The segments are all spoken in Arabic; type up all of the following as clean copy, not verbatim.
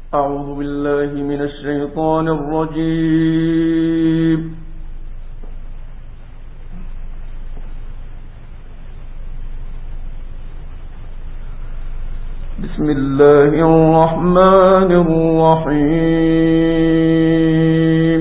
أعوذ بالله من الشيطان الرجيم. بسم الله الرحمن الرحيم.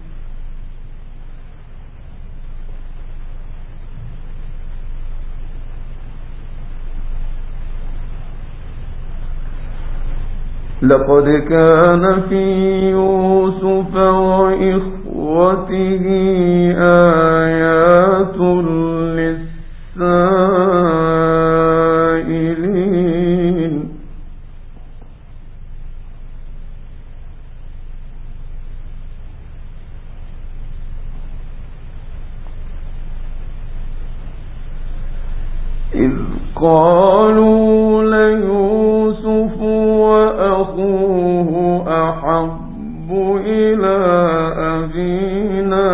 لقد كان في يوسف وإخوته آيات للسائلين. إذ قالوا ليوسف وأخوه أحب إلى أبينا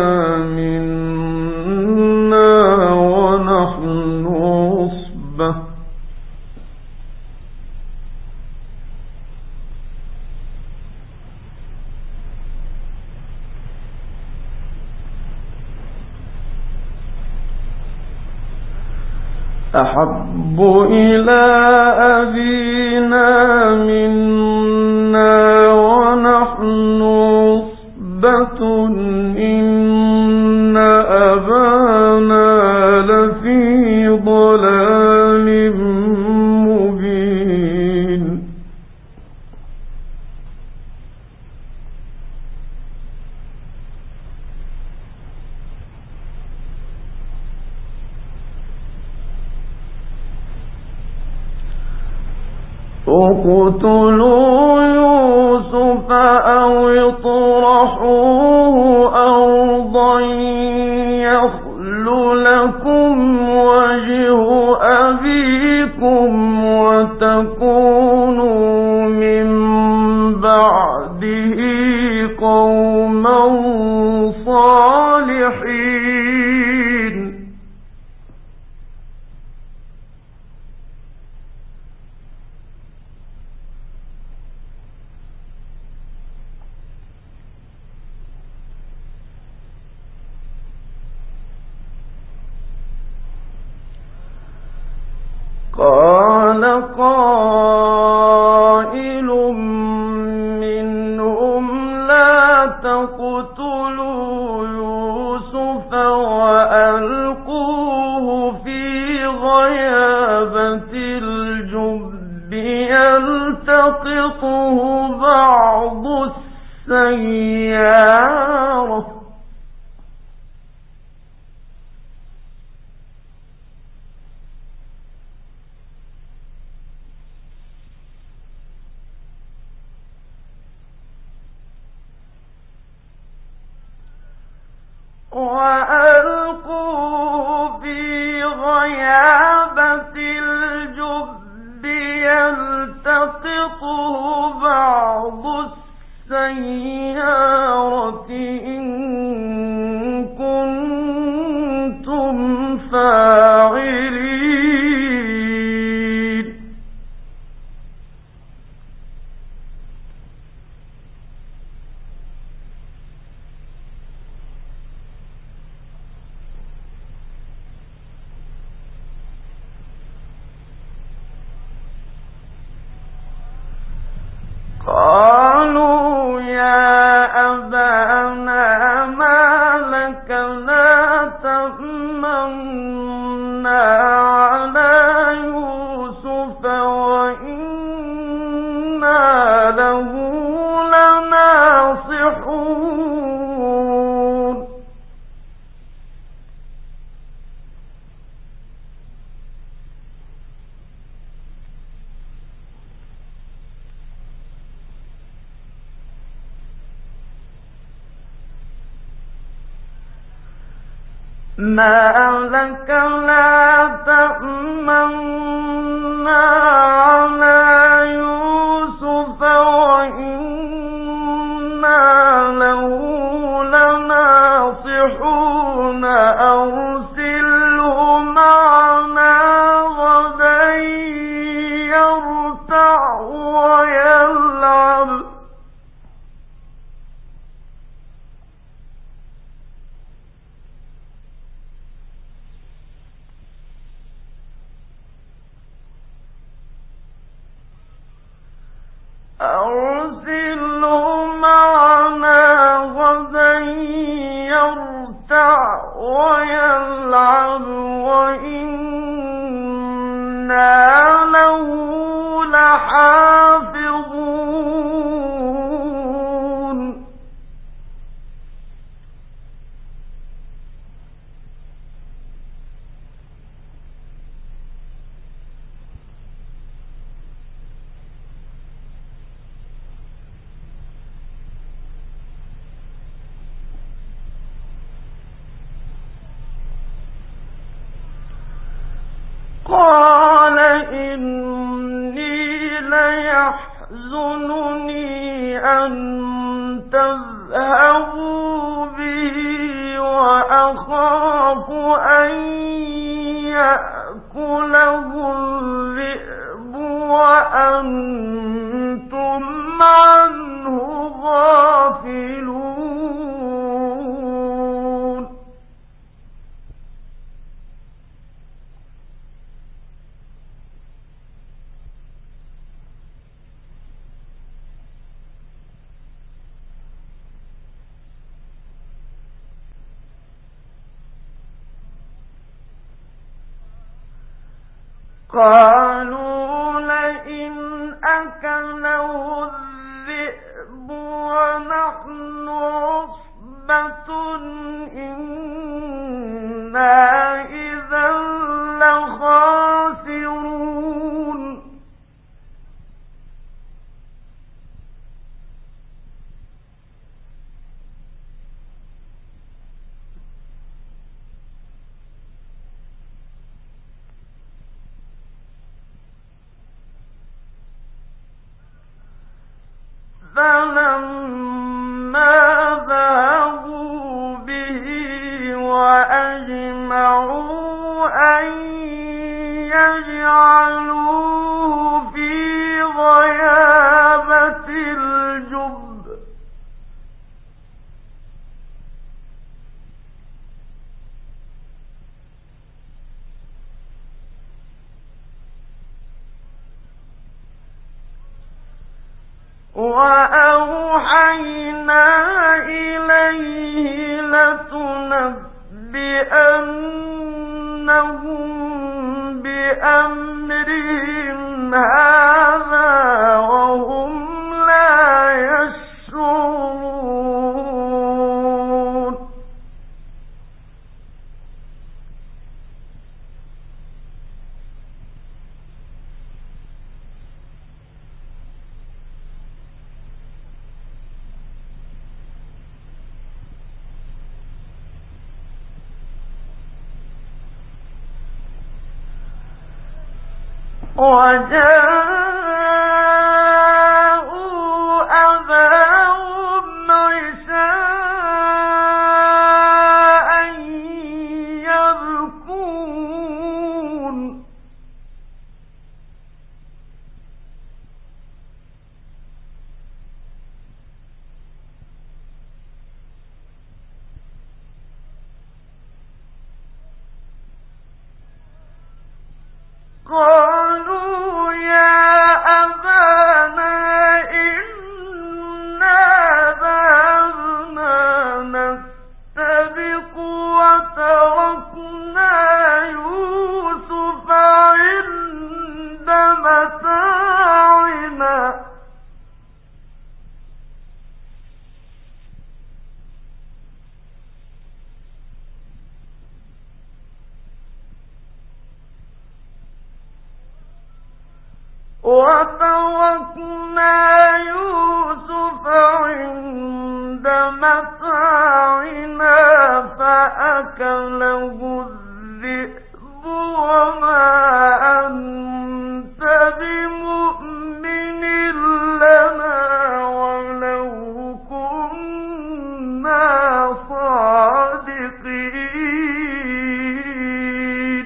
منا ونحن عصبة أحب إلى أبينا منا ونحن عصبة إن أبانا لفي ضلال مبين. اقتلوا يوسف أو اطرحوه أرضا يخل لكم وجه أبيكم وتكونوا من بعده قوما صالحين. قال قائل منهم لا تقتلوا يوسف وألقوه في غيابة الجب يلتقطه بعض السيارة وألقوه في غيابة الجب يلتقطه بعض السيارة إن كنتم فاعلين. قالوا يا أبانا ما لك لا تأمنا على يوسف وإنا له لناصحون. ما لك لا تأمنا على يوسف وإنا له لناصحون. أرسله معنا غدا يرتع ويلعب قال إني ليحزنني أن تذهبوا به وأخاف أن يأكله الذئب وأنتم عنه غافلون. قالوا لئن أكله الذئب ونحن عصبة إنا إذا لخاسرون. فلما ذهبوا به وأجمعوا أن يجعلوه في غيابة الجب وأوحينا إليه لتنبئنهم بأمرهم هذا وهم لا يشعرون. وجاءوا أباهم عشاء يبكون. قالوا يا أبانا إنا ذهبنا نستبق وتركنا يوسف عند متاعنا فأكله الذئب وما أنت بمؤمن لنا ولو كنا صادقين.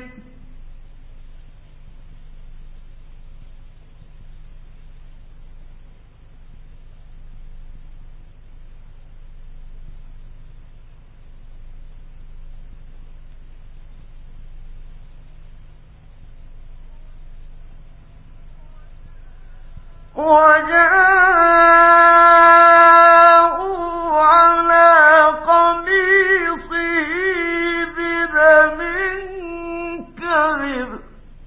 وجاءوا على قميصه بدم كذب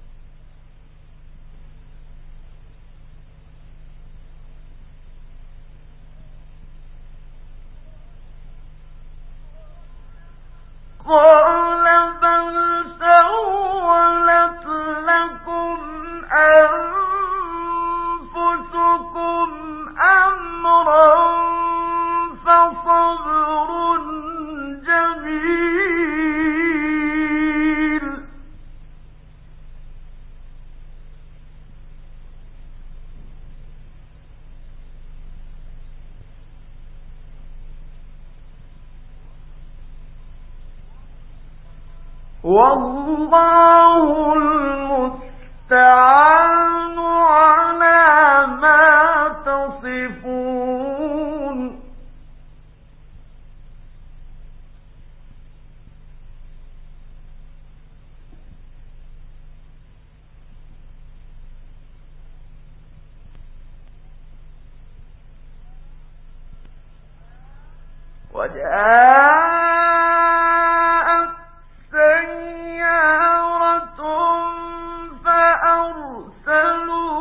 قال بل سولت لكم أنفسكم أمرا فصبر جميل. والله المستعان على ما تصفون وجاءت سيارة فأرسلوا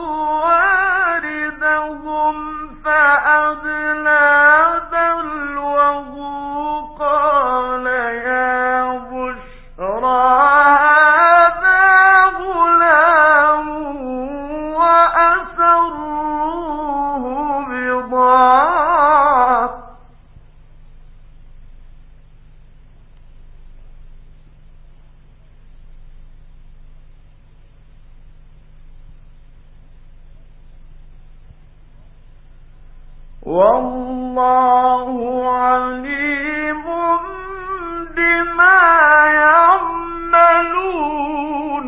واردهم فأدلى دلوه قال يا بشرى هذا غلام وأسروه بضاعة والله عليم بما يعملون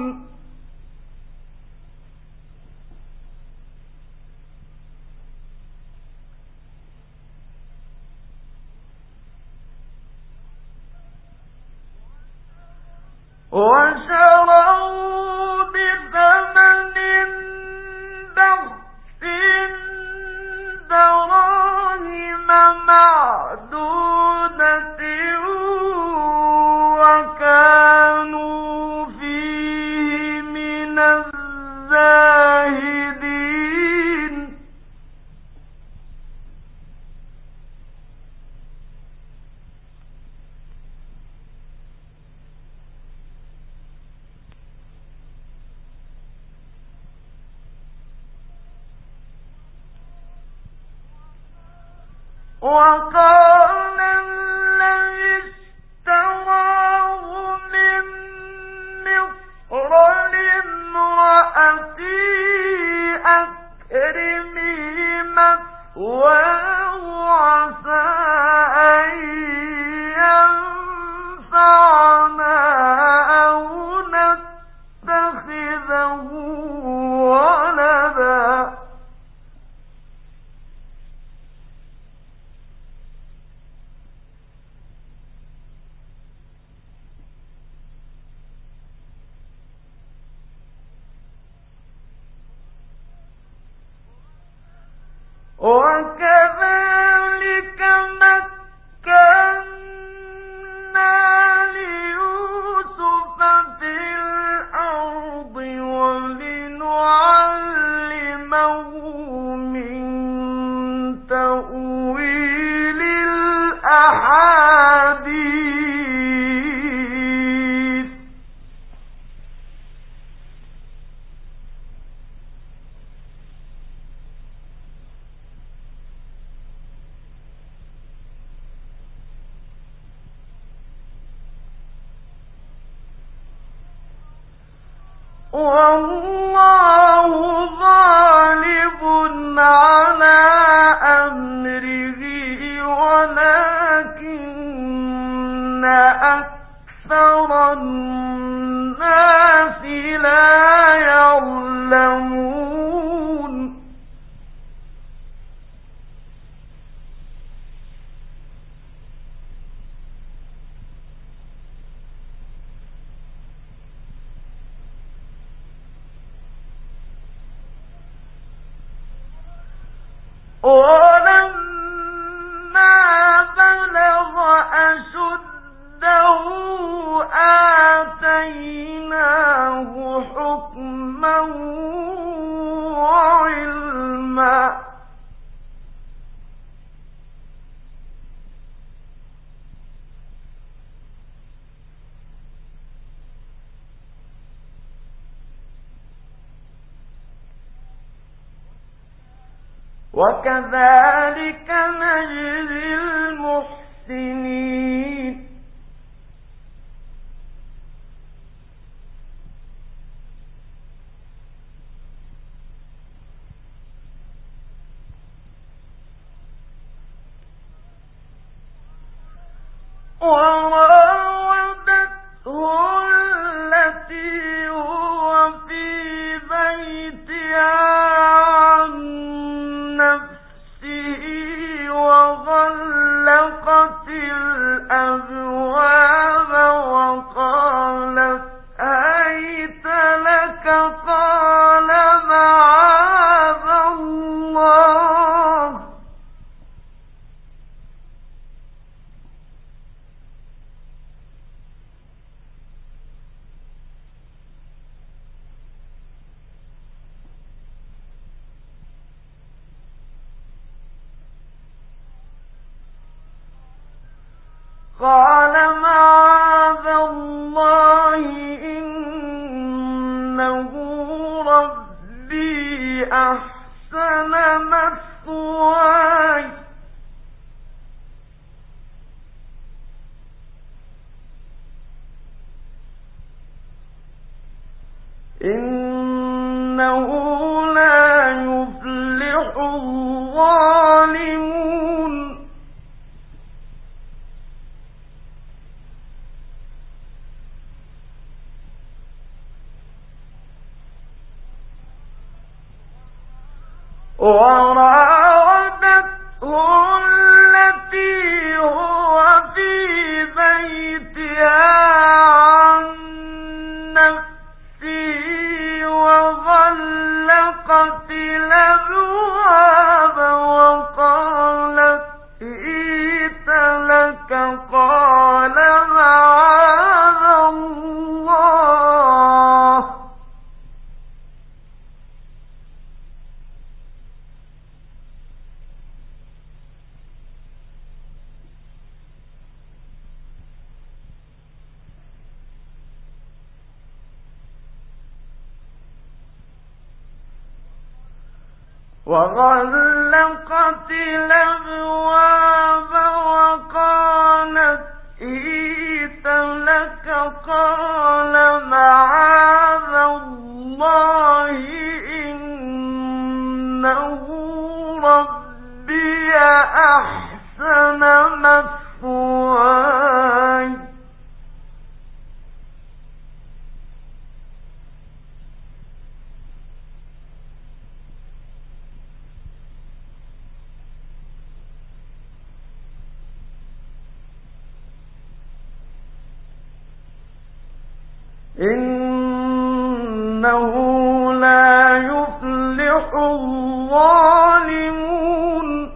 وشروا بثمن بخس دراهم معدودة وكانوا فيه من الزاهدين وقال الذي اشتراه من مصر لامرأته أكرمي مثواه عسى أن ينفعنا أو نتخذه ولدا وكذلك مكنا ليوسف في الأرض ولنعلمه من تأويل الأحاديث والله غالب على أمره ولكن أكثر الناس لا يعلمون ولما بلغ أشده آتيناه حكما وعلما وكذلك نجزي المحسنين وراودته نفسه وغلقت الأبواب وقالت هيت لك قال معاذ الله إنه ربي أحسن مثواي إنه لا يفلح الظالمون وراودته التي هو في بيتها عن نفسه وغلقت الأبواب وقالت هيت لك قال معاذ الله وغلقت الأبواب وقالت هيت لك قال معاذ الله إنه ربي أحسن مثواي إنه لا يفلح الظالمون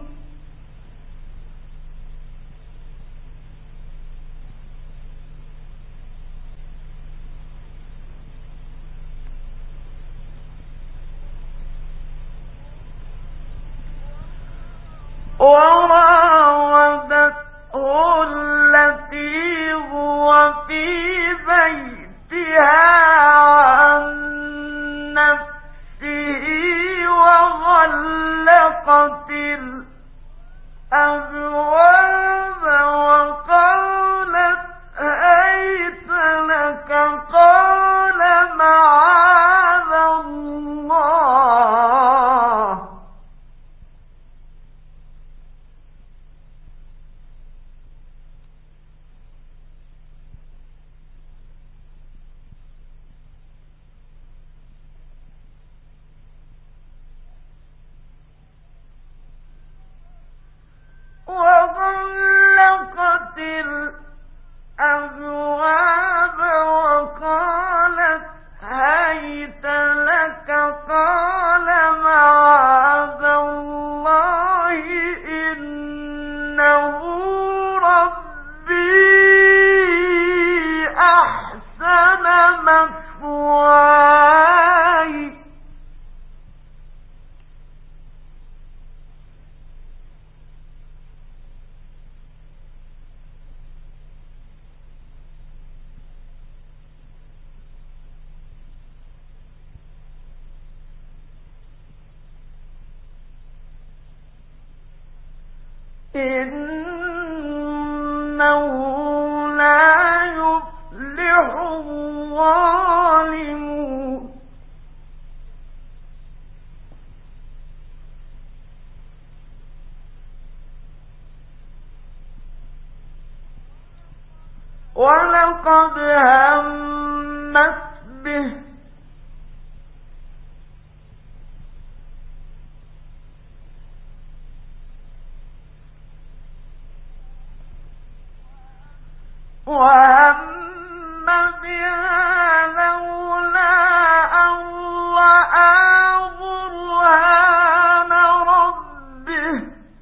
وراودته التي هو في بيتها عن نفسه وغلقت الأبواب وقالت هيت لك قال معاذ الله وغلقت الأبواب وقالت هيت لك قال معاذ الله إنه ربي أحسن مثواي إنه لا يفلح الظالمون ولقد همت به وهم بها لولا أن رأى برهان ربه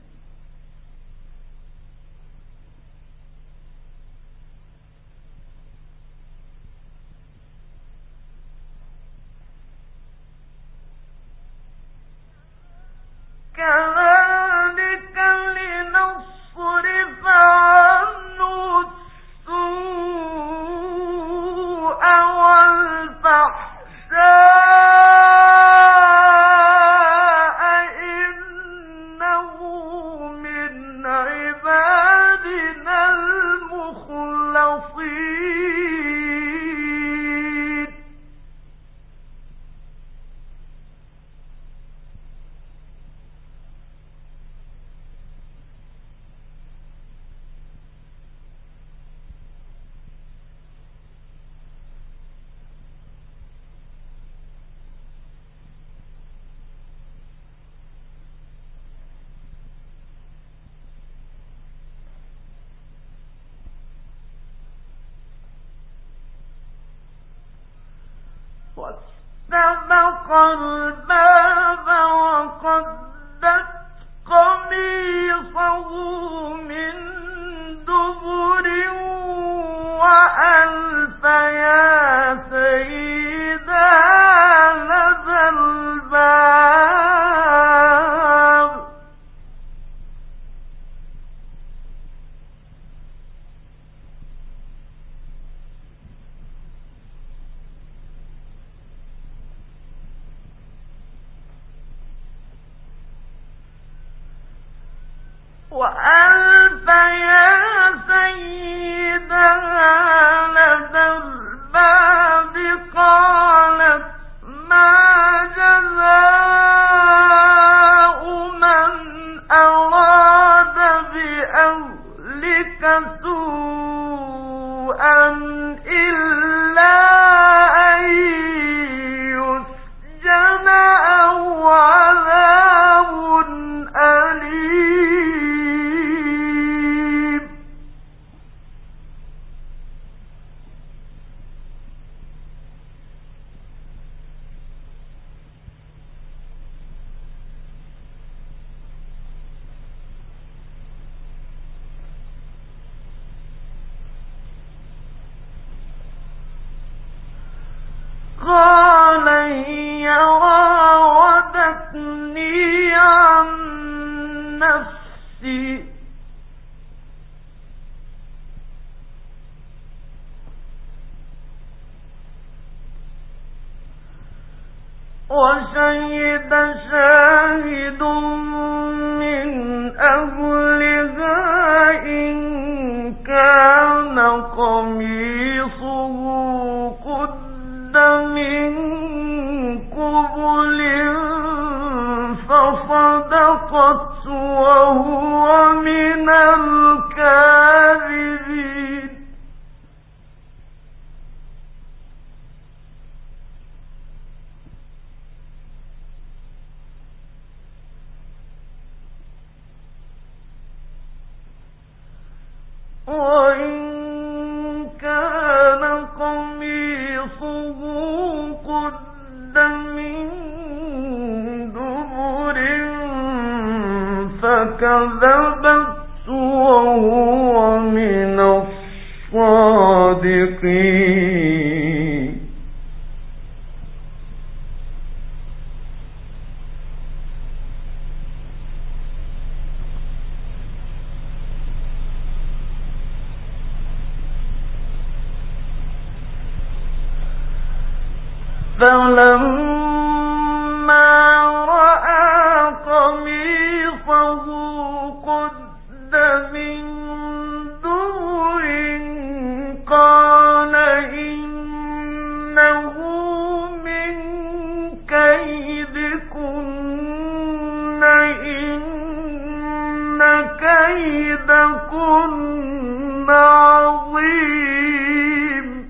كذلك لنصرف عنه السوء والفحشاء إنه من عبادنا المخلصين واستبق الباب وقدت قميصه من دبر وألف يا سيدها لدى الباب وألف يا سيدها لدى الباب قالت ما جزاء من أراد بأهلك سوءا إلا أن يسجن أو عذاب أليم قال هي راودتني عن نفسي وشهد شاهد من أهلها إن كان قميصه قد من قبل فصدقت وهو من الكاذبين وإن كان قميصه قد من دبر فكذبت وهو من الصادقين فلما رأى قميصه قد من دبر قال إنه من كيدكن إن كيدكن عظيم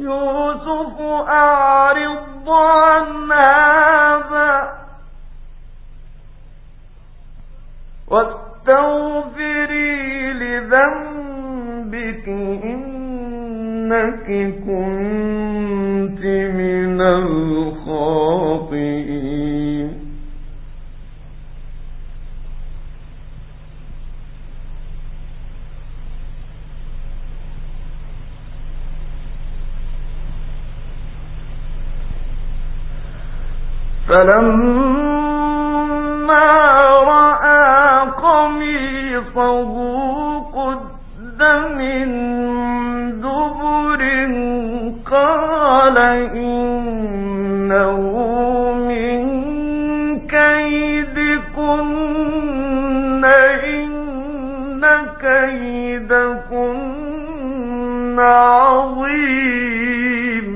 يوسف أعرض عن هذا واستغفري لذنبك إنك كنت من الخاطئين. فلما رأى قميصه قد من دبر قال إنه من كيدكن إن كيدكن عظيم.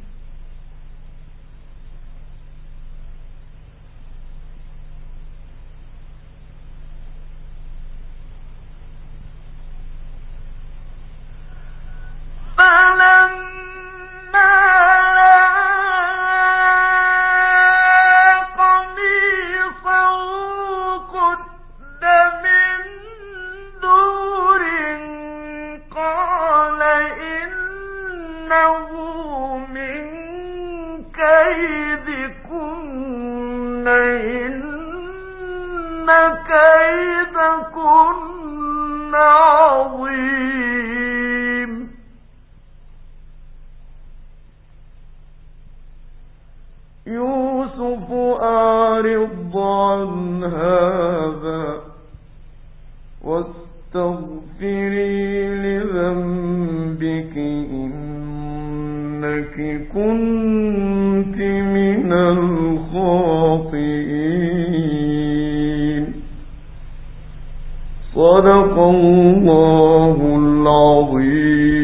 كيدكن عظيم. يوسف أعرض عن هذا واستغفري لذنبك إنك كنت من الخاطئين. صدق الله العظيم.